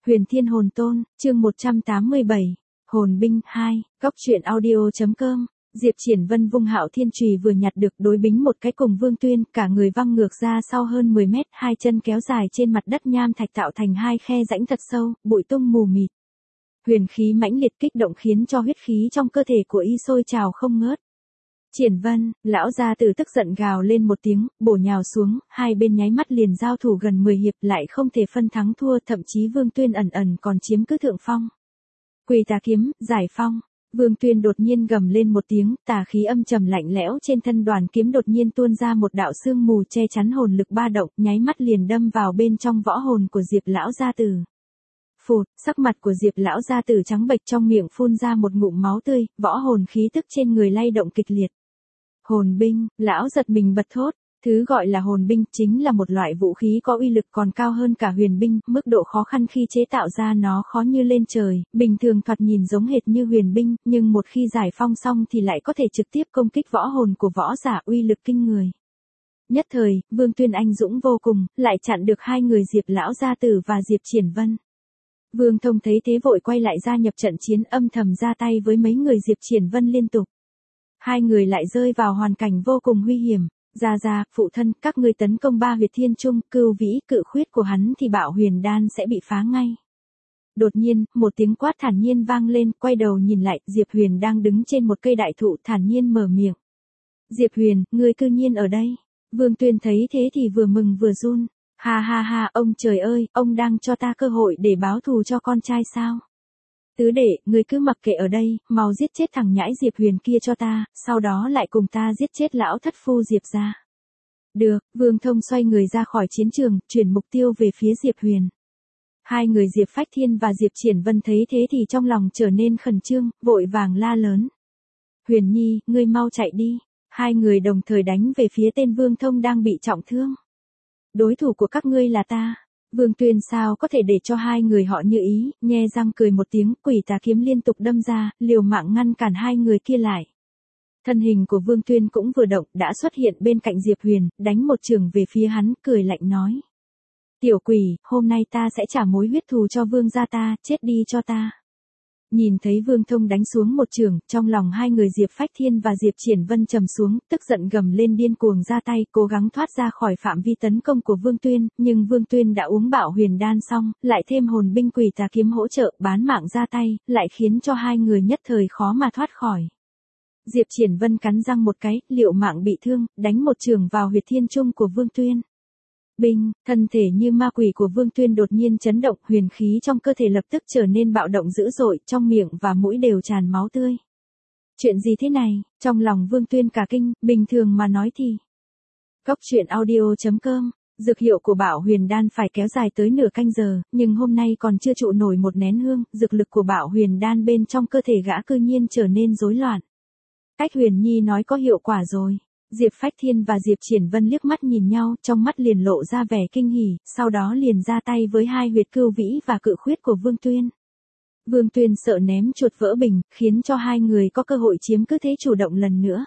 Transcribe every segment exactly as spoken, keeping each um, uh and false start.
Huyền Thiên Hồn Tôn, chương một trăm tám mươi bảy, Hồn Binh hai, Góc truyện audio.com. Diệp Triển Vân vung Hạo Thiên chùy vừa nhặt được đối bính một cái cùng Vương Tuyên, cả người văng ngược ra sau hơn mười mét, hai chân kéo dài trên mặt đất nham thạch tạo thành hai khe rãnh thật sâu, bụi tung mù mịt. Huyền khí mãnh liệt kích động khiến cho huyết khí trong cơ thể của y sôi trào không ngớt. Triển Vân, lão gia tử tức giận gào lên một tiếng, bổ nhào xuống, hai bên nháy mắt liền giao thủ gần mười hiệp lại không thể phân thắng thua, thậm chí Vương Tuyên ẩn ẩn còn chiếm cứ thượng phong. Quỳ Tà kiếm, giải phong. Vương Tuyên đột nhiên gầm lên một tiếng, tà khí âm trầm lạnh lẽo trên thân đoàn kiếm đột nhiên tuôn ra một đạo sương mù che chắn hồn lực ba động, nháy mắt liền đâm vào bên trong võ hồn của Diệp lão gia tử. Phụt, sắc mặt của Diệp lão gia tử trắng bệch, trong miệng phun ra một ngụm máu tươi, võ hồn khí tức trên người lay động kịch liệt. Hồn binh, lão giật mình bật thốt, thứ gọi là hồn binh chính là một loại vũ khí có uy lực còn cao hơn cả huyền binh, mức độ khó khăn khi chế tạo ra nó khó như lên trời, bình thường thoạt nhìn giống hệt như huyền binh, nhưng một khi giải phong xong thì lại có thể trực tiếp công kích võ hồn của võ giả, uy lực kinh người. Nhất thời, Vương Tuyên anh dũng vô cùng, lại chặn được hai người Diệp lão gia tử và Diệp Triển Vân. Vương Thông thấy thế vội quay lại gia nhập trận chiến, âm thầm ra tay với mấy người Diệp Triển Vân liên tục. Hai người lại rơi vào hoàn cảnh vô cùng nguy hiểm. Gia Gia, phụ thân, các ngươi tấn công ba huyệt thiên trung, cưu vĩ, cự khuyết của hắn thì Bạo Huyền Đan sẽ bị phá ngay. Đột nhiên, một tiếng quát thản nhiên vang lên, quay đầu nhìn lại, Diệp Huyền đang đứng trên một cây đại thụ, thản nhiên mở miệng. Diệp Huyền, ngươi cư nhiên ở đây. Vương Tuyên thấy thế thì vừa mừng vừa run. Ha ha ha, ông trời ơi, ông đang cho ta cơ hội để báo thù cho con trai sao? Tứ đệ, ngươi cứ mặc kệ ở đây, mau giết chết thằng nhãi Diệp Huyền kia cho ta, sau đó lại cùng ta giết chết lão thất phu Diệp gia. Được, Vương Thông xoay người ra khỏi chiến trường, chuyển mục tiêu về phía Diệp Huyền. Hai người Diệp Phách Thiên và Diệp Triển Vân thấy thế thì trong lòng trở nên khẩn trương, vội vàng la lớn. Huyền Nhi, ngươi mau chạy đi. Hai người đồng thời đánh về phía tên Vương Thông đang bị trọng thương. Đối thủ của các ngươi là ta. Vương Tuyên sao có thể để cho hai người họ như ý, nhe răng cười một tiếng, Quỷ Tà kiếm liên tục đâm ra, liều mạng ngăn cản hai người kia lại. Thân hình của Vương Tuyên cũng vừa động, đã xuất hiện bên cạnh Diệp Huyền, đánh một chưởng về phía hắn, cười lạnh nói. Tiểu quỷ, hôm nay ta sẽ trả mối huyết thù cho Vương gia ta, chết đi cho ta. Nhìn thấy Vương Thông đánh xuống một chưởng, trong lòng hai người Diệp Phách Thiên và Diệp Triển Vân trầm xuống, tức giận gầm lên điên cuồng ra tay, cố gắng thoát ra khỏi phạm vi tấn công của Vương Tuyên, nhưng Vương Tuyên đã uống Bạo Huyền Đan xong, lại thêm hồn binh Quỷ Tà kiếm hỗ trợ, bán mạng ra tay, lại khiến cho hai người nhất thời khó mà thoát khỏi. Diệp Triển Vân cắn răng một cái, liệu mạng bị thương, đánh một chưởng vào huyệt thiên trung của Vương Tuyên. Binh, thân thể như ma quỷ của Vương Tuyên đột nhiên chấn động, huyền khí trong cơ thể lập tức trở nên bạo động dữ dội, trong miệng và mũi đều tràn máu tươi. Chuyện gì thế này? Trong lòng Vương Tuyên cả kinh, bình thường mà nói thì. Góc truyện audio.com, dược hiệu của Bạo Huyền Đan phải kéo dài tới nửa canh giờ, nhưng hôm nay còn chưa trụ nổi một nén hương, dược lực của Bạo Huyền Đan bên trong cơ thể gã cư nhiên trở nên rối loạn. Cách Huyền Nhi nói có hiệu quả rồi. Diệp Phách Thiên và Diệp Triển Vân liếc mắt nhìn nhau, trong mắt liền lộ ra vẻ kinh hỉ, sau đó liền ra tay với hai huyệt cưu vĩ và cự khuyết của Vương Tuyên. Vương Tuyên sợ ném chuột vỡ bình, khiến cho hai người có cơ hội chiếm cứ thế chủ động lần nữa.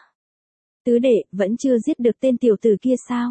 Tứ đệ, vẫn chưa giết được tên tiểu tử kia sao?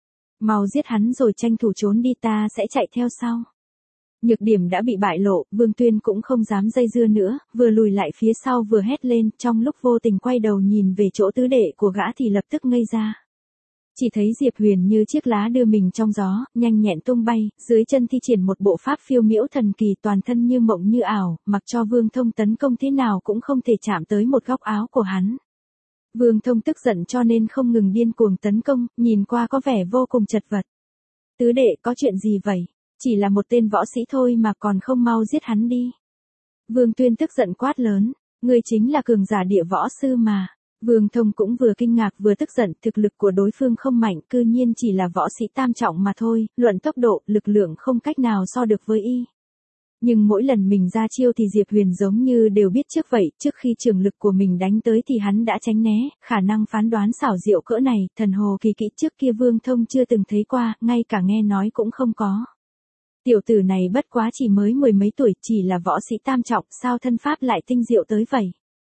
Mau giết hắn rồi tranh thủ trốn đi, ta sẽ chạy theo sau. Nhược điểm đã bị bại lộ, Vương Tuyên cũng không dám dây dưa nữa, vừa lùi lại phía sau vừa hét lên, trong lúc vô tình quay đầu nhìn về chỗ tứ đệ của gã thì lập tức ngây ra. Chỉ thấy Diệp Huyền như chiếc lá đưa mình trong gió, nhanh nhẹn tung bay, dưới chân thi triển một bộ pháp phiêu miễu thần kỳ, toàn thân như mộng như ảo, mặc cho Vương Thông tấn công thế nào cũng không thể chạm tới một góc áo của hắn. Vương Thông tức giận cho nên không ngừng điên cuồng tấn công, nhìn qua có vẻ vô cùng chật vật. Tứ đệ, có chuyện gì vậy? Chỉ là một tên võ sĩ thôi mà còn không mau giết hắn đi. Vương Tuyên tức giận quát lớn, ngươi chính là cường giả địa võ sư mà. Vương Thông cũng vừa kinh ngạc vừa tức giận, thực lực của đối phương không mạnh, cư nhiên chỉ là võ sĩ tam trọng mà thôi, luận tốc độ, lực lượng không cách nào so được với y. Nhưng mỗi lần mình ra chiêu thì Diệp Huyền giống như đều biết trước vậy, trước khi trường lực của mình đánh tới thì hắn đã tránh né, khả năng phán đoán xảo diệu cỡ này, thần hồ kỳ kỹ trước kia Vương Thông chưa từng thấy qua, ngay cả nghe nói cũng không có. Tiểu tử này bất quá chỉ mới mười mấy tuổi, chỉ là võ sĩ tam trọng, sao thân pháp lại tinh diệu tới vậy?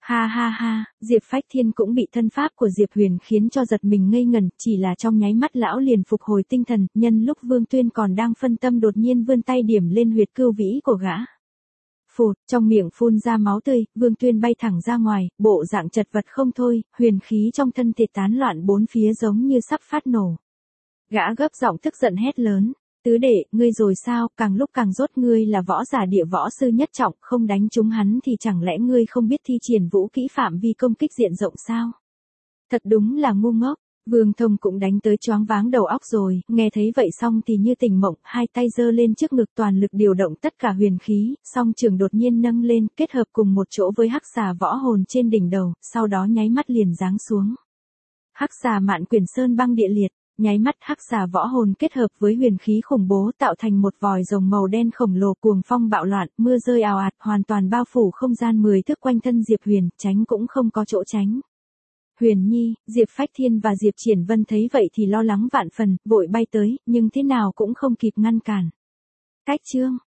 Ha ha ha, Diệp Phách Thiên cũng bị thân pháp của Diệp Huyền khiến cho giật mình ngây ngẩn, chỉ là trong nháy mắt lão liền phục hồi tinh thần, nhân lúc Vương Tuyên còn đang phân tâm đột nhiên vươn tay điểm lên huyệt cưu vĩ của gã. Phụt, trong miệng phun ra máu tươi, Vương Tuyên bay thẳng ra ngoài, bộ dạng chật vật không thôi, huyền khí trong thân thể tán loạn bốn phía giống như sắp phát nổ. Gã gấp giọng tức giận hét lớn. Tứ đệ, ngươi rồi sao, càng lúc càng rốt, ngươi là võ giả địa võ sư nhất trọng, không đánh trúng hắn thì chẳng lẽ ngươi không biết thi triển vũ kỹ phạm vi công kích diện rộng sao? Thật đúng là ngu ngốc, Vương Thông cũng đánh tới choáng váng đầu óc rồi, nghe thấy vậy xong thì như tỉnh mộng, hai tay giơ lên trước ngực toàn lực điều động tất cả huyền khí, song trường đột nhiên nâng lên, kết hợp cùng một chỗ với hắc xà võ hồn trên đỉnh đầu, sau đó nháy mắt liền giáng xuống. Hắc xà mạn quyển sơn băng địa liệt. Nháy mắt hắc xà võ hồn kết hợp với huyền khí khủng bố tạo thành một vòi rồng màu đen khổng lồ cuồng phong bạo loạn, mưa rơi ào ạt, hoàn toàn bao phủ không gian mười thước quanh thân Diệp Huyền, tránh cũng không có chỗ tránh. Huyền Nhi, Diệp Phách Thiên và Diệp Triển Vân thấy vậy thì lo lắng vạn phần, vội bay tới, nhưng thế nào cũng không kịp ngăn cản. Cách chương